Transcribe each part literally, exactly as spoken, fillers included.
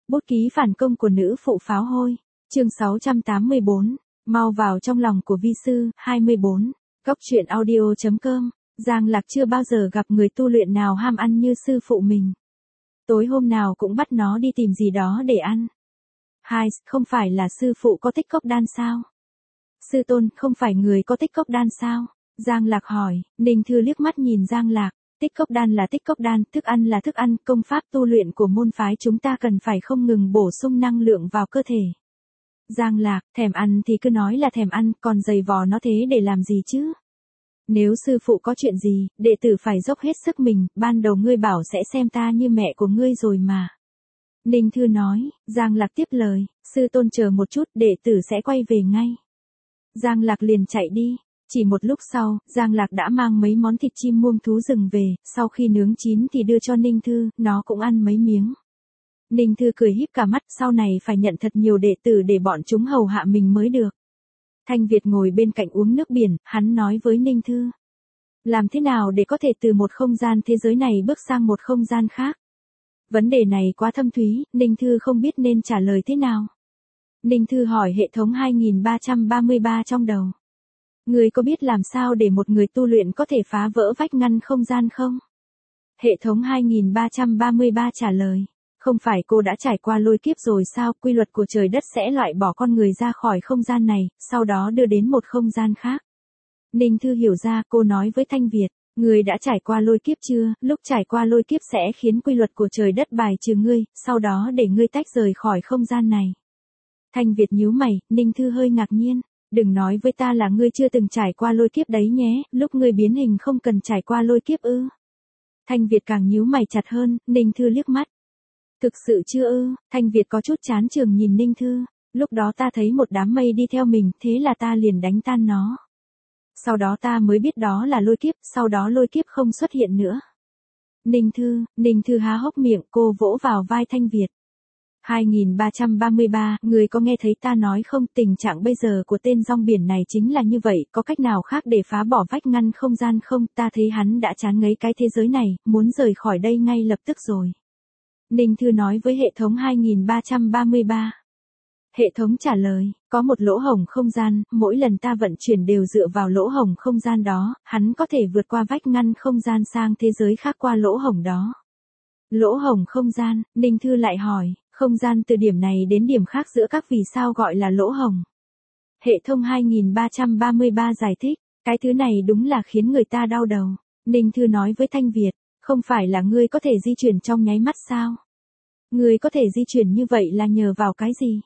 Bút ký phản công của nữ phụ pháo hôi. Chương sáu trăm tám mươi bốn. Mau vào trong lòng của vi sư. hai mươi bốn. Góc truyện audio chấm com. Giang Lạc chưa bao giờ gặp người tu luyện nào ham ăn như sư phụ mình. Tối hôm nào cũng bắt nó đi tìm gì đó để ăn. Hai, không phải là sư phụ có tích cốc đan sao? Sư tôn, không phải người có tích cốc đan sao? Giang Lạc hỏi. Ninh Thư liếc mắt nhìn Giang Lạc. Tích cốc đan là tích cốc đan, thức ăn là thức ăn, công pháp tu luyện của môn phái chúng ta cần phải không ngừng bổ sung năng lượng vào cơ thể. Giang Lạc, thèm ăn thì cứ nói là thèm ăn, còn giày vò nó thế để làm gì chứ? Nếu sư phụ có chuyện gì, đệ tử phải dốc hết sức mình, ban đầu ngươi bảo sẽ xem ta như mẹ của ngươi rồi mà. Ninh Thư nói. Giang Lạc tiếp lời, sư tôn chờ một chút, đệ tử sẽ quay về ngay. Giang Lạc liền chạy đi. Chỉ một lúc sau, Giang Lạc đã mang mấy món thịt chim muông thú rừng về, sau khi nướng chín thì đưa cho Ninh Thư, nó cũng ăn mấy miếng. Ninh Thư cười híp cả mắt, sau này phải nhận thật nhiều đệ tử để bọn chúng hầu hạ mình mới được. Thanh Việt ngồi bên cạnh uống nước biển, hắn nói với Ninh Thư. Làm thế nào để có thể từ một không gian thế giới này bước sang một không gian khác? Vấn đề này quá thâm thúy, Ninh Thư không biết nên trả lời thế nào. Ninh Thư hỏi hệ thống hai nghìn ba trăm ba mươi ba trong đầu. Người có biết làm sao để một người tu luyện có thể phá vỡ vách ngăn không gian không? Hệ thống hai nghìn ba trăm ba mươi ba trả lời. Không phải cô đã trải qua lôi kiếp rồi sao? Quy luật của trời đất sẽ loại bỏ con người ra khỏi không gian này, sau đó đưa đến một không gian khác. Ninh Thư hiểu ra, cô nói với Thanh Việt. Người đã trải qua lôi kiếp chưa? Lúc trải qua lôi kiếp sẽ khiến quy luật của trời đất bài trừ ngươi, sau đó để ngươi tách rời khỏi không gian này. Thanh Việt nhíu mày, Ninh Thư hơi ngạc nhiên. Đừng nói với ta là ngươi chưa từng trải qua lôi kiếp đấy nhé, lúc ngươi biến hình không cần trải qua lôi kiếp ư. Thanh Việt càng nhíu mày chặt hơn, Ninh Thư liếc mắt. Thực sự chưa ư? Thanh Việt có chút chán chường nhìn Ninh Thư. Lúc đó ta thấy một đám mây đi theo mình, thế là ta liền đánh tan nó. Sau đó ta mới biết đó là lôi kiếp, sau đó lôi kiếp không xuất hiện nữa. Ninh Thư, Ninh Thư há hốc miệng, cô vỗ vào vai Thanh Việt. hai nghìn ba trăm ba mươi ba, người có nghe thấy ta nói không, tình trạng bây giờ của tên rong biển này chính là như vậy, có cách nào khác để phá bỏ vách ngăn không gian không, ta thấy hắn đã chán ngấy cái thế giới này, muốn rời khỏi đây ngay lập tức rồi. Ninh Thư nói với hệ thống hai nghìn ba trăm ba mươi ba. Hệ thống trả lời, có một lỗ hổng không gian, mỗi lần ta vận chuyển đều dựa vào lỗ hổng không gian đó, hắn có thể vượt qua vách ngăn không gian sang thế giới khác qua lỗ hổng đó. Lỗ hổng không gian, Ninh Thư lại hỏi. Không gian từ điểm này đến điểm khác giữa các vì sao gọi là lỗ hổng. Hệ thống hai nghìn ba trăm ba mươi ba giải thích, cái thứ này đúng là khiến người ta đau đầu. Ninh Thư nói với Thanh Việt, không phải là ngươi có thể di chuyển trong nháy mắt sao? Ngươi có thể di chuyển như vậy là nhờ vào cái gì?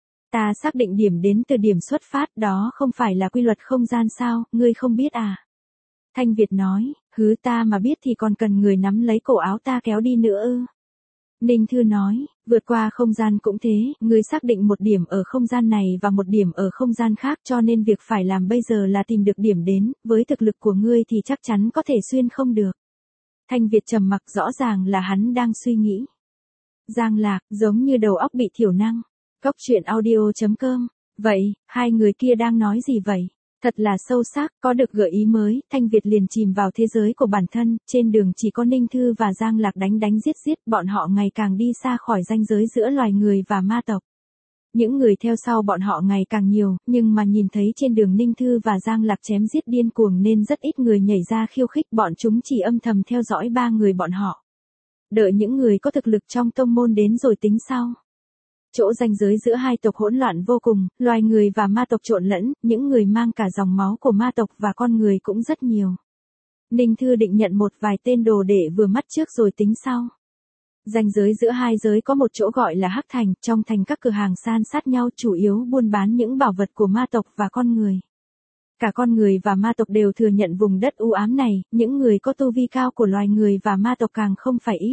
Ta xác định điểm đến từ điểm xuất phát, đó không phải là quy luật không gian sao, ngươi không biết à? Thanh Việt nói, hứ ta mà biết thì còn cần người nắm lấy cổ áo ta kéo đi nữa ư? Ninh Thư nói, vượt qua không gian cũng thế, ngươi xác định một điểm ở không gian này và một điểm ở không gian khác cho nên việc phải làm bây giờ là tìm được điểm đến, với thực lực của ngươi thì chắc chắn có thể xuyên không được. Thanh Việt trầm mặc, rõ ràng là hắn đang suy nghĩ. Giang Lạc, giống như đầu óc bị thiểu năng. Góc truyện audio chấm com. Vậy, hai người kia đang nói gì vậy? Thật là sâu sắc, có được gợi ý mới, Thanh Việt liền chìm vào thế giới của bản thân, trên đường chỉ có Ninh Thư và Giang Lạc đánh đánh giết giết, bọn họ ngày càng đi xa khỏi ranh giới giữa loài người và ma tộc. Những người theo sau bọn họ ngày càng nhiều, nhưng mà nhìn thấy trên đường Ninh Thư và Giang Lạc chém giết điên cuồng nên rất ít người nhảy ra khiêu khích, bọn chúng chỉ âm thầm theo dõi ba người bọn họ. Đợi những người có thực lực trong tông môn đến rồi tính sau. Chỗ ranh giới giữa hai tộc hỗn loạn vô cùng, loài người và ma tộc trộn lẫn, những người mang cả dòng máu của ma tộc và con người cũng rất nhiều. Ninh Thư định nhận một vài tên đồ đệ vừa mắt trước rồi tính sau. Ranh giới giữa hai giới có một chỗ gọi là Hắc Thành, trong thành các cửa hàng san sát nhau chủ yếu buôn bán những bảo vật của ma tộc và con người. Cả con người và ma tộc đều thừa nhận vùng đất u ám này, những người có tu vi cao của loài người và ma tộc càng không phải ít.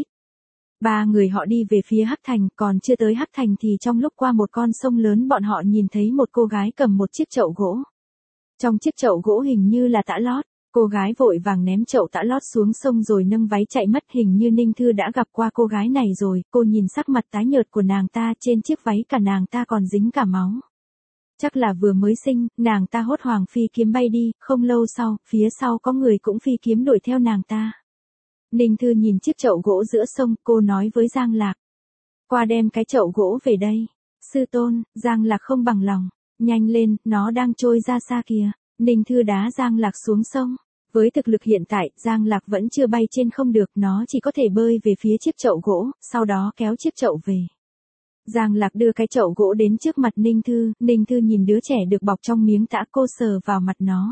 Ba người họ đi về phía Hắc Thành, còn chưa tới Hắc Thành thì trong lúc qua một con sông lớn bọn họ nhìn thấy một cô gái cầm một chiếc chậu gỗ. Trong chiếc chậu gỗ hình như là tã lót, cô gái vội vàng ném chậu tã lót xuống sông rồi nâng váy chạy mất, hình như Ninh Thư đã gặp qua cô gái này rồi, cô nhìn sắc mặt tái nhợt của nàng ta, trên chiếc váy cả nàng ta còn dính cả máu. Chắc là vừa mới sinh, nàng ta hốt hoảng phi kiếm bay đi, không lâu sau, phía sau có người cũng phi kiếm đuổi theo nàng ta. Ninh Thư nhìn chiếc chậu gỗ giữa sông, cô nói với Giang Lạc. qua đem cái chậu gỗ về đây. Sư tôn, Giang Lạc không bằng lòng. Nhanh lên, nó đang trôi ra xa kìa. Ninh Thư đá Giang Lạc xuống sông. Với thực lực hiện tại, Giang Lạc vẫn chưa bay trên không được, nó chỉ có thể bơi về phía chiếc chậu gỗ, sau đó kéo chiếc chậu về. Giang Lạc đưa cái chậu gỗ đến trước mặt Ninh Thư, Ninh Thư nhìn đứa trẻ được bọc trong miếng tã, cô sờ vào mặt nó.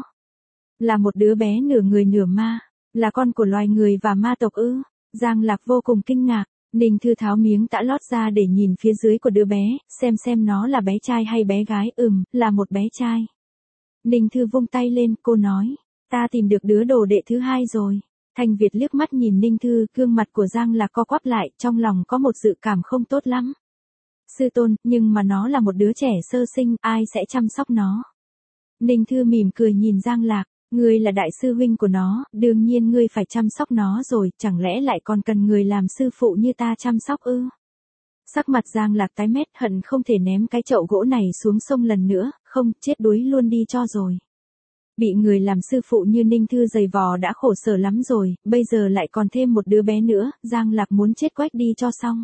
Là một đứa bé nửa người nửa ma, là con của loài người và ma tộc ư? Giang Lạc vô cùng kinh ngạc, Ninh Thư tháo miếng tã lót ra để nhìn phía dưới của đứa bé, xem xem nó là bé trai hay bé gái, ừm, là một bé trai. Ninh Thư vung tay lên, cô nói, ta tìm được đứa đồ đệ thứ hai rồi. Thanh Việt liếc mắt nhìn Ninh Thư, gương mặt của Giang Lạc co quắp lại, trong lòng có một dự cảm không tốt lắm. Sư tôn, nhưng mà nó là một đứa trẻ sơ sinh, ai sẽ chăm sóc nó? Ninh Thư mỉm cười nhìn Giang Lạc, ngươi là đại sư huynh của nó, đương nhiên ngươi phải chăm sóc nó rồi, chẳng lẽ lại còn cần người làm sư phụ như ta chăm sóc ư? Sắc mặt Giang Lạc tái mét, hận không thể ném cái chậu gỗ này xuống sông lần nữa, không, chết đuối luôn đi cho rồi. Bị người làm sư phụ như Ninh Thư giày vò đã khổ sở lắm rồi, bây giờ lại còn thêm một đứa bé nữa, Giang Lạc muốn chết quách đi cho xong.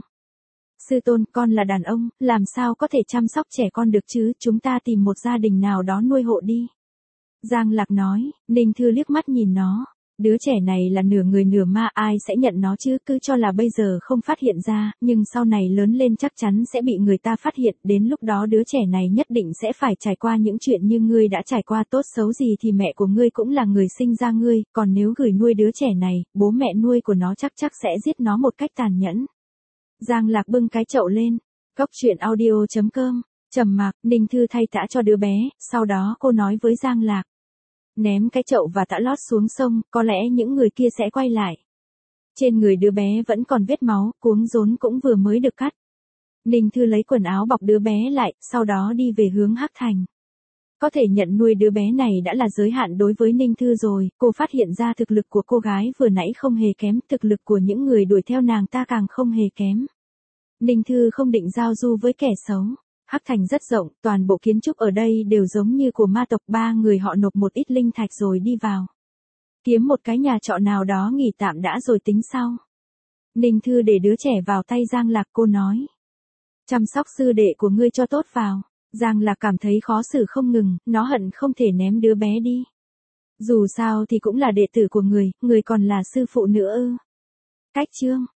Sư tôn, con là đàn ông, làm sao có thể chăm sóc trẻ con được chứ, chúng ta tìm một gia đình nào đó nuôi hộ đi. Giang Lạc nói, Ninh Thư liếc mắt nhìn nó, đứa trẻ này là nửa người nửa ma, ai sẽ nhận nó chứ, cứ cho là bây giờ không phát hiện ra, nhưng sau này lớn lên chắc chắn sẽ bị người ta phát hiện, đến lúc đó đứa trẻ này nhất định sẽ phải trải qua những chuyện như ngươi đã trải qua, tốt xấu gì thì mẹ của ngươi cũng là người sinh ra ngươi, còn nếu gửi nuôi đứa trẻ này, bố mẹ nuôi của nó chắc chắc sẽ giết nó một cách tàn nhẫn. Giang Lạc bưng cái chậu lên, Cốc Truyện Audio chấm com, trầm mặc, Ninh Thư thay tã cho đứa bé, sau đó cô nói với Giang Lạc. Ném cái chậu và tã lót xuống sông, có lẽ những người kia sẽ quay lại. Trên người đứa bé vẫn còn vết máu, cuống rốn cũng vừa mới được cắt. Ninh Thư lấy quần áo bọc đứa bé lại, sau đó đi về hướng Hắc Thành. Có thể nhận nuôi đứa bé này đã là giới hạn đối với Ninh Thư rồi, cô phát hiện ra thực lực của cô gái vừa nãy không hề kém, thực lực của những người đuổi theo nàng ta càng không hề kém. Ninh Thư không định giao du với kẻ xấu. Hắc Thành rất rộng, toàn bộ kiến trúc ở đây đều giống như của ma tộc, ba người họ nộp một ít linh thạch rồi đi vào. Kiếm một cái nhà trọ nào đó nghỉ tạm đã rồi tính sau. Ninh Thư để đứa trẻ vào tay Giang Lạc, cô nói. Chăm sóc sư đệ của ngươi cho tốt vào. Giang Lạc cảm thấy khó xử không ngừng, nó hận không thể ném đứa bé đi. Dù sao thì cũng là đệ tử của người, người còn là sư phụ nữa ư. Cách chương.